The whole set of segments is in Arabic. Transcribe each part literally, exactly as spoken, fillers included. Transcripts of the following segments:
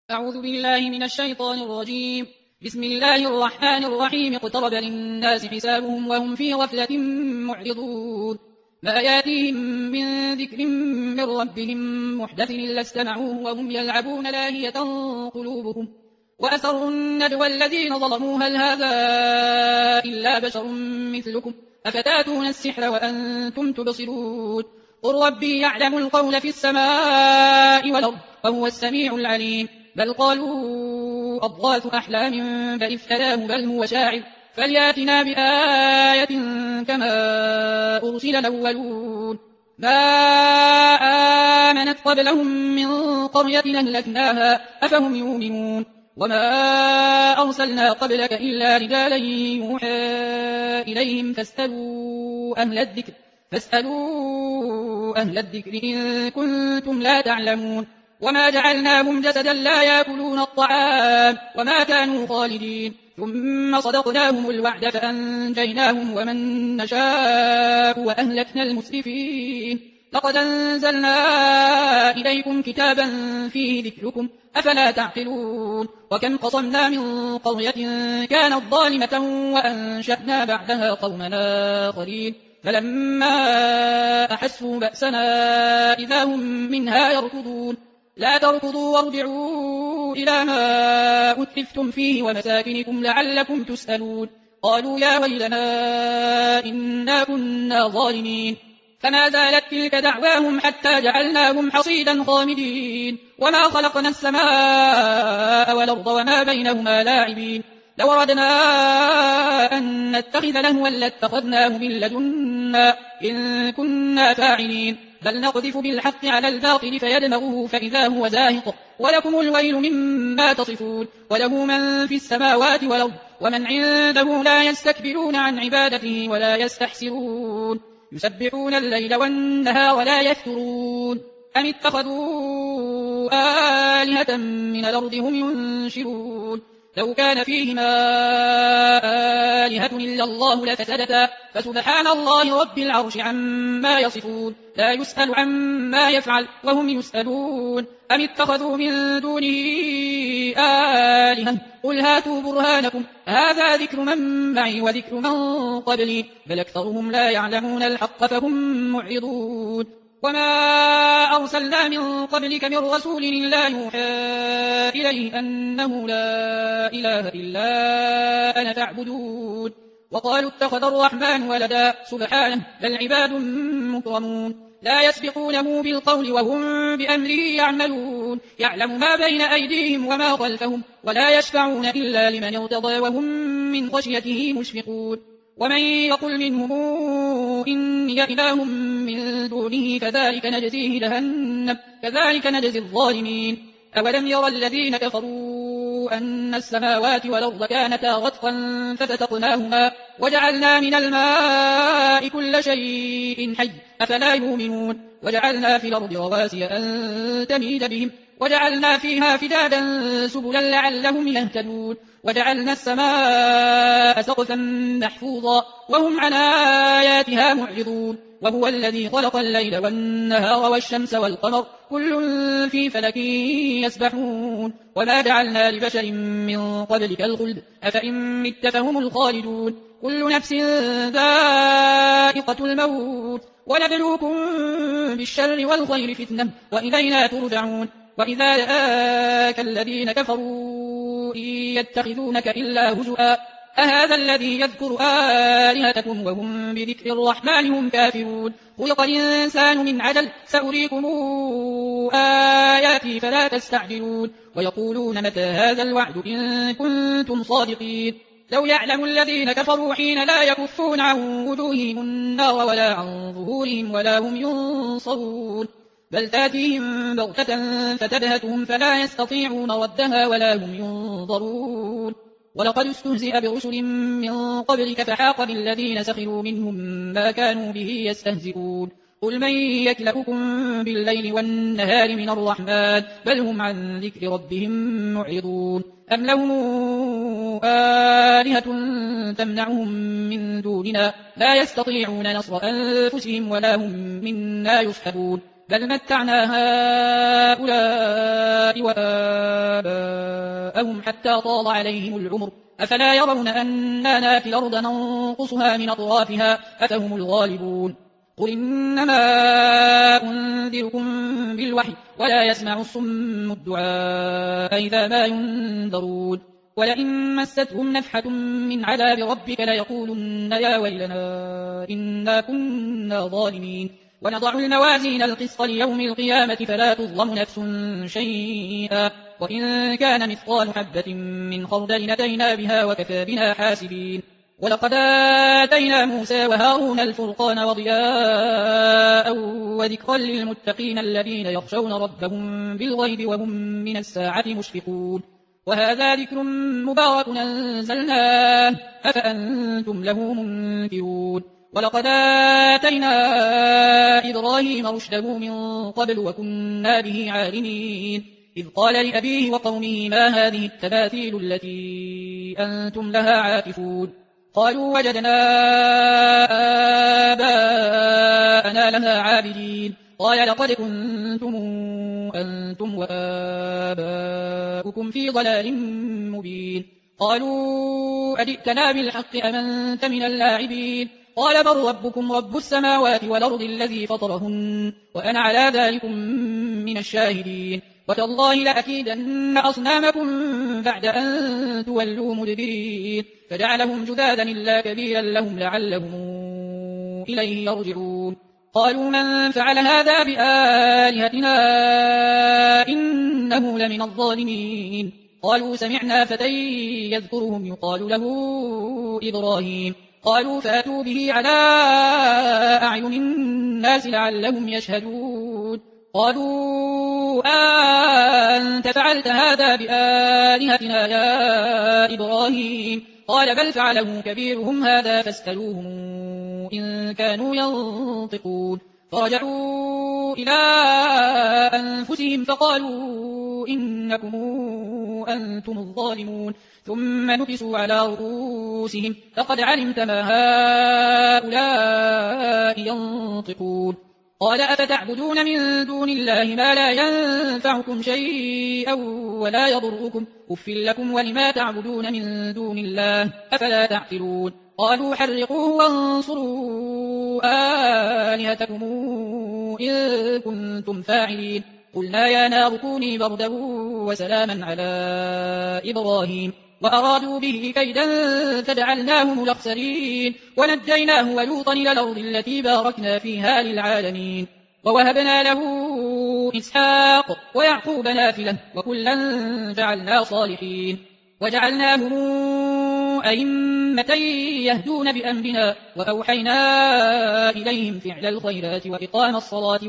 أعوذ بالله من الشيطان الرجيم. بسم الله الرحمن الرحيم. اقترب للناس حسابهم وهم في غفلة معرضون. ما ياتيهم من ذكر من ربهم محدث إلا استمعوه وهم يلعبون لاهية قلوبهم وأسروا النجوى الذين ظلموا هل هذا إلا بشر مثلكم أفتاتون السحر وأنتم تبصرون. قل ربي يعلم القول في السماء والأرض وهو السميع العليم. بل قالوا أضغاث أحلام بل افتراه بل هو شاعر فلياتنا بآية كما أرسل الأولون. ما آمنت قبلهم من قرية أهلكناها أفهم يؤمنون. وما أرسلنا قبلك إلا رجالا يوحى إليهم فاسألوا أهل الذكر فاسألوا أهل الذكر إن كنتم لا تعلمون. وما جعلناهم جسدا لا يأكلون الطعام وما كانوا خالدين. ثم صدقناهم الوعد فأنجيناهم ومن نشاء وأهلكنا المسرفين. لقد أنزلنا إليكم كتابا فيه ذكركم أفلا تعقلون. وكم قصمنا من قرية كانت ظالمة وأنشأنا بعدها قوما آخرين فلما أحسوا بأسنا إذا هم منها يركضون. لا تركضوا وارجعوا إلى ما أترفتم فيه ومساكنكم لعلكم تسألون. قالوا يا ويلنا إنا كنا ظالمين. فما زالت تلك دعواهم حتى جعلناهم حصيدا خامدين. وما خلقنا السماء والأرض وما بينهما لاعبين. لو أردنا أن نتخذ لهوا لاتخذناه من لدنا إن كنا فاعلين. بل نقذف بالحق على الباطل فيدمغه فإذا هو زاهق ولكم الويل مما تصفون. وله من في السماوات والأرض ومن عنده لا يستكبرون عن عبادته ولا يستحسرون. يسبحون الليل والنهار ولا يفترون. أم اتخذوا آلهة من الأرض هم ينشرون. لو كان فيهما آلهة إلا الله لفسدتا فسبحان الله رب العرش عما يصفون. لا يسأل عما يفعل وهم يسألون. أم اتخذوا من دونه آلهة قل هاتوا برهانكم هذا ذكر من معي وذكر من قبلي بل أكثرهم لا يعلمون الحق فهم معرضون. وما أرسلنا من قبلك من رسول إلا يوحى إليه أنه لا إله إلا أنا فاعبدون. وقالوا اتخذ الرحمن ولدا سبحانه بل عباد مكرمون لا يسبقونه بالقول وهم بأمره يعملون. يعلم ما بين أيديهم وما خلفهم ولا يشفعون إلا لمن ارتضى وهم من خشيته مشفقون. ومن يقل منهم إني إله من دونه فذلك نجزيه جهنم كذلك نجزي الظالمين. أولم يرى الذين كفروا أن السماوات والأرض كانتا غطفا ففتقناهما وجعلنا من الماء كل شيء حي أفلا يؤمنون. وجعلنا في الأرض رواسي أن تميد بهم وجعلنا فيها فجاجا سبلا لعلهم يهتدون. وجعلنا السماء سقفا محفوظا وهم عن آياتها معرضون. وهو الذي خلق الليل والنهار والشمس والقمر كل في فلك يسبحون. وما جعلنا لبشر من قبلك الخلد أفإن مت فهم الخالدون. كل نفس ذائقة الموت ونبلوكم بالشر والخير فتنة وإلينا ترجعون. وإذا جاءك الذين كفروا إن يتخذونك إلا هزؤا أهذا الذي يذكر آلهتكم وهم بذكر الرحمن هم كافرون. خلق الإنسان من عجل سأريكم آياتي فلا تستعجلون. ويقولون متى هذا الوعد إن كنتم صادقين. لو يعلم الذين كفروا حين لا يكفون عن وجوههم النار ولا عن ظهورهم ولا هم ينصرون. بل تاتيهم بغتة فتبهتهم فلا يستطيعون ردها ولا هم ينظرون. ولقد استهزئ برسل من قبلك فحاق بالذين سخروا منهم ما كانوا به يستهزئون. قل من يكلؤكم بالليل والنهار من الرحمن بل هم عن ذكر ربهم معرضون. أم لهم آلهة تمنعهم من دوننا لا يستطيعون نصر أنفسهم ولا هم منا يصحبون. بل متعنا هؤلاء وآباءهم حتى طال عليهم العمر أفلا يرون أننا ناتي الأرض ننقصها من أطرافها أفهم الغالبون قل إنما أنذركم بالوحي ولا يسمع الصم الدعاء إذا ما ينذرون ولئن مستهم نفحة من عذاب ربك ليقولن يا ويلنا إنا كنا ظالمين ونضع الموازين القسط ليوم القيامة فلا تظلم نفس شيئا وإن كان مثقال حبة من خردل أتينا بها وكفى بنا حاسبين ولقد آتينا موسى وهارون الفرقان وضياء وذكرا للمتقين الذين يخشون ربهم بالغيب وهم من الساعة مشفقون وهذا ذكر مبارك أنزلناه أفأنتم له منكرون ولقد آتينا إبراهيم رشده من قبل وكنا به عالمين إذ قال لأبيه وقومه ما هذه التماثيل التي أنتم لها عاكفون قالوا وجدنا آباءنا لها عابدين قال لقد كنتم أنتم وآباؤكم في ضلال مبين قالوا أجئتنا بالحق أم أنت من اللاعبين قال بل ربكم رب السماوات والأرض الذي فطرهن وأنا على ذلكم من الشاهدين وتالله لأكيدن أصنامكم بعد أن تولوا مدبرين فجعلهم جذاذا إلا كبيرا لهم لعلهم إليه يرجعون قالوا من فعل هذا بآلهتنا إنه لمن الظالمين قالوا سمعنا فتى يذكرهم يقال له إبراهيم قالوا فاتوا به على أعين الناس لعلهم يشهدون قالوا أنت فعلت هذا بآلهتنا يا إبراهيم قال بل فعله كبيرهم هذا فاسألوهم إن كانوا ينطقون فرجعوا إلى أنفسهم فقالوا إنكم أنتم الظالمون ثم نكسوا على رؤوسهم لقد علمت ما هؤلاء ينطقون قال أفتعبدون من دون الله ما لا ينفعكم شيئا ولا يضركم أف لكم ولما تعبدون من دون الله أفلا تعقلون قالوا حرقوه وانصروا آلهتكم إن كنتم فاعلين قلنا يا نار كوني بردا وسلاما على إبراهيم وأرادوا به كيدا فجعلناهم الأخسرين ونجيناه ولوطا إلى الأرض التي باركنا فيها للعالمين ووهبنا له إسحاق ويعقوب نافلة وكلا جعلنا صالحين وجعلناهم أئمة يهدون بأمرنا وأوحينا إليهم فعل الخيرات وإقام الصلاة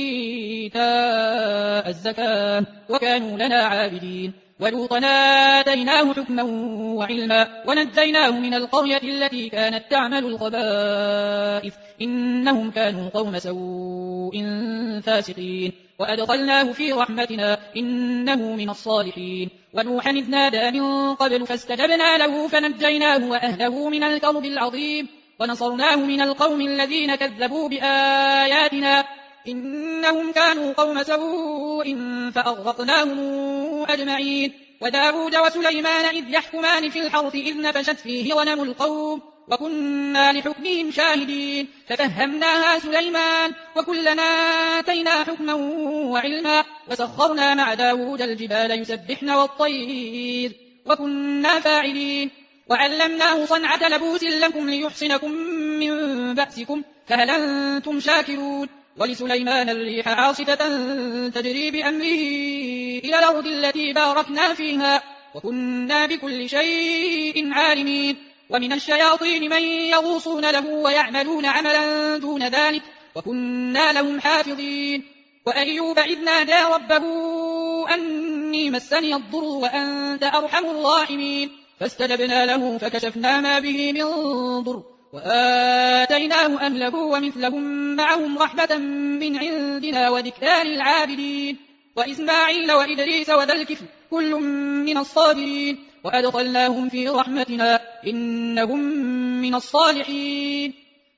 وإيتاء الزكاة وكانوا لنا عابدين ولوطا آتيناه حكما وعلما ونجيناه من القرية التي كانت تعمل الخبائث إنهم كانوا قوم سوء فاسقين وأدخلناه في رحمتنا إنه من الصالحين ونوحا إذ نادى من قبل فاستجبنا له فنجيناه وأهله من الكرب العظيم ونصرناه من القوم الذين كذبوا بآياتنا إنهم كانوا قوم سوء فأغرقناهم أجمعين وداود وسليمان إذ يحكمان في الحرث إذ نفشت فيه غنم القوم وكنا لحكمهم شاهدين ففهمناها سليمان وكلنا آتينا حكما وعلما وسخرنا مع داود الجبال يسبحن والطير وكنا فاعلين وعلمناه صنعة لبوس لكم ليحصنكم من بأسكم فهل أنتم شاكرون ولسليمان الريح عاصفة تجري بأمره إلى الأرض التي باركنا فيها وكنا بكل شيء عالمين ومن الشياطين من يغوصون له ويعملون عملا دون ذلك وكنا لهم حافظين وأيوب إذ نادى ربه أني مسني الضر وأنت أرحم الراحمين فاستجبنا له فكشفنا ما به من ضر وآتيناه أهله ومثلهم معهم رحمة من عندنا وذكرى للعابدين وإسماعيل وإدريس وذا الكفل كل من الصابرين وأدخلناهم في رحمتنا إنهم من الصالحين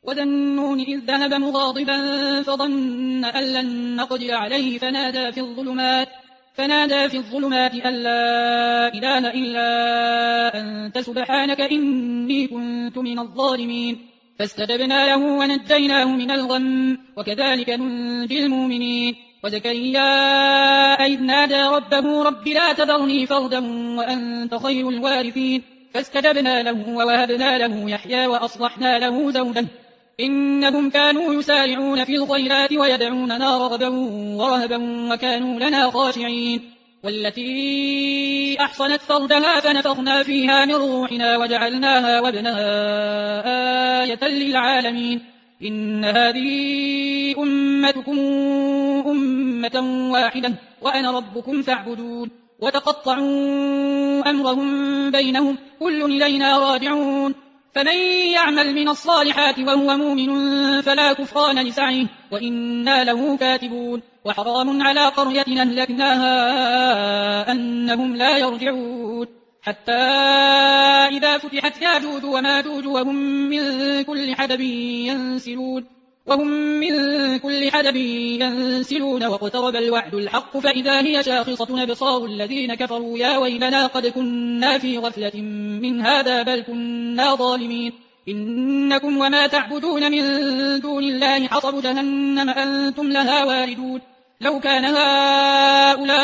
وذا النون إذ ذهب مغاضبا فظن أن لن نقدر عليه فنادى في الظلمات فنادى في الظلمات أن لا إله إلا أنت سبحانك إني كنت من الظالمين فاستجبنا له ونجيناه من الغم وكذلك ننجي المؤمنين وزكريا إذ نادى ربه رب لا تذرني فردا وأنت خير الوارثين فاستجبنا له ووهبنا له يحيى وأصلحنا له زوجه إنهم كانوا يسارعون في الخيرات ويدعوننا رغبا ورهبا وكانوا لنا خاشعين والتي أحصنت فرجها فنفخنا فيها من روحنا وجعلناها وابنها آية للعالمين إن هذه أمتكم أمة واحدة وأنا ربكم فاعبدون وتقطعوا أمرهم بينهم كل إلينا راجعون فمن يعمل من الصالحات وهو مؤمن فلا كفران لسعيه وإنا له كاتبون وحرام على قرية أهلكناها أنهم لا يرجعون حتى إذا فتحت ياجوج وماجوج وهم من كل حدب ينسلون وهم من كل حدب ينسلون واقترب الوعد الحق فإذا هي شاخصة أبصار الذين كفروا يا ويلنا قد كنا في غفلة من هذا بل كنا ظالمين إنكم وما تعبدون من دون الله حصب جهنم أنتم لها واردون لو كان هؤلاء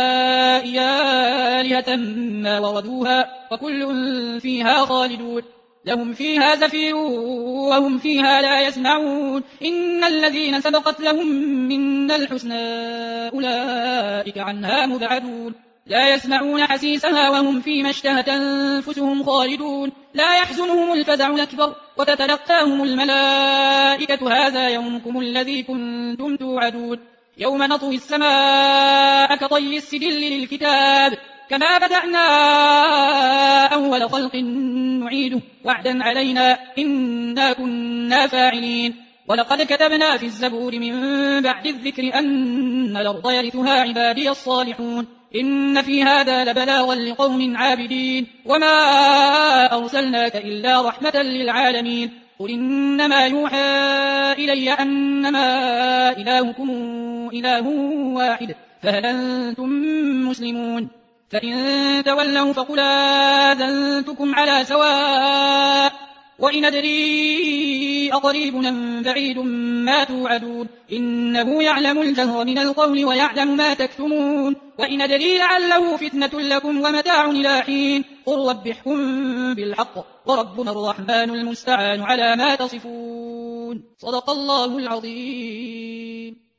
آلهة ما وردوها وكل فيها خالدون لهم فيها زفير وهم فيها لا يسمعون إن الذين سبقت لهم منا الحسنى أولئك عنها مبعدون لا يسمعون حسيسها وهم فيما اشتهت أنفسهم خالدون لا يحزنهم الفزع الأكبر وتتلقاهم الملائكة هذا يومكم الذي كنتم توعدون يوم نطوي السماء كطي السجل للكتاب كما بدأنا أول خلق نعيده وعدا علينا إنا كنا فاعلين ولقد كتبنا في الزبور من بعد الذكر أن الأرض يرثها عبادي الصالحون إن في هذا لبلاغا لقوم عابدين وما أرسلناك إلا رحمة للعالمين قل إنما يوحى إلي أنما إلهكم إله واحد فهل أنتم مسلمون فإن تولوا فقل آذنتكم على سواء وإن أدري أقريب أم بعيد ما توعدون إنه يعلم الجهر من القول ويعلم ما تكتمون وإن أدري لعله فتنة لكم ومتاع إلى حين قل رب احكم بالحق وربنا الرحمن المستعان على ما تصفون صدق الله العظيم.